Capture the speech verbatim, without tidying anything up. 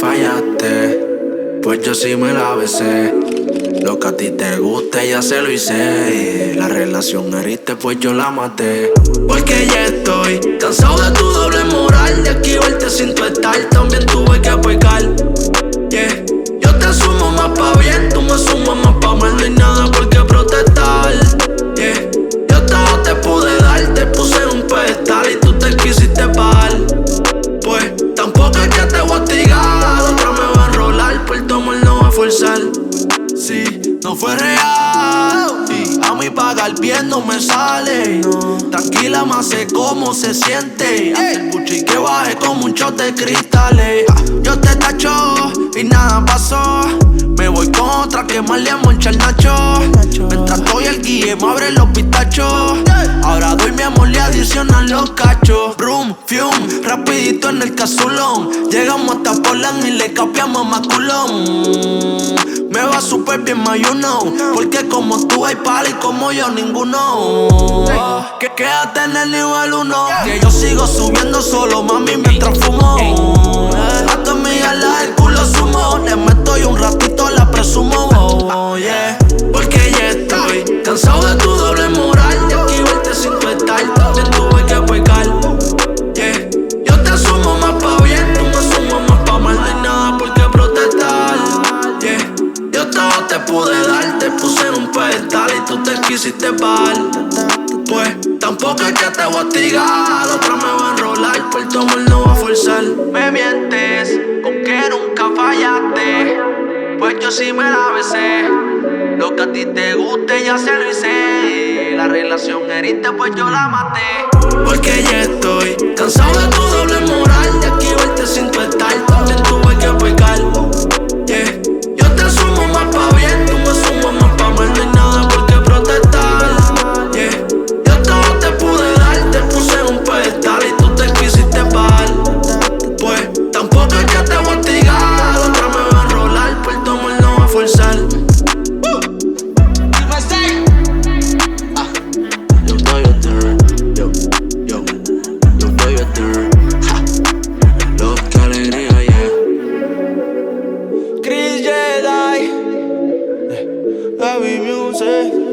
fallaste, pues yo sí me la besé. Lo que a ti te guste ya se lo hice. La relación heriste, pues yo la maté. Porque ya estoy cansado de tu doble moral. De aquí verte sin tu estar, también tuve que pecar. Yeah. Yo te sumo más pa' bien, tú me sumas más pa' mal. No hay nada por qué protestar. Yeah. Yo todo te pude dar, te puse en un pedestal y tú te quisiste pagar. Pues tampoco es que te voy a hostigar, otra me va a enrolar, por tu amor no va a forzar. Si no fue real, y a mí pagar bien no me sale. No. Tranquila, más sé cómo se siente. Hace el buchi que baje como un shot de cristales. Yo te tacho y nada pasó. Me voy con otra que más le moncha el nacho. Mientras estoy el guille me abre los pistachos. Ahora doy mi amor, le adicionan los cachos. Brum, fium, rapidito en el casulón. Llegamos hasta Portland y le capiamos más culón. Me va súper bien, ma, you know. Porque como tú hay pal y como yo ninguno. Que quédate en el nivel uno. Que yo sigo subiendo solo, mami, mientras fumo. A tu amiga la del culo sumo. Le meto y un ratito la presumo, oh, yeah. Porque ya estoy cansado de tu doble moral. De aquí verte sin tu estar, también tuve que pecar. Yeah. Yo te sumo más pa' bien, tú me sumas más pa' mal. No hay nada por qué protestar. Yeah. Yo todo te pude dar, te puse en un pedestal y tú te quisiste pagar. Pues tampoco es que te voy a hostigar, otra me va a enrolar, por tu amor no va a forzar. Me mientes con que nunca fallaste, pues yo sí me la besé. Lo que a ti te guste ya se lo hice. La relación heriste, pues yo la maté. Porque ya estoy cansado de tu doble moral. De aquí verte sin tu estar, también tuve que pecar. Yeah. Yo te sumo más pa' bien, tú me sumas más pa' mal. No hay nada por qué protestar. Yeah. Yo todo te pude dar, te puse en un pedestal y tú te quisiste pagar. Pues tampoco es que te voy a hostigar, otra me va a enrolar, por tu amor no va a forzar. Heavy music.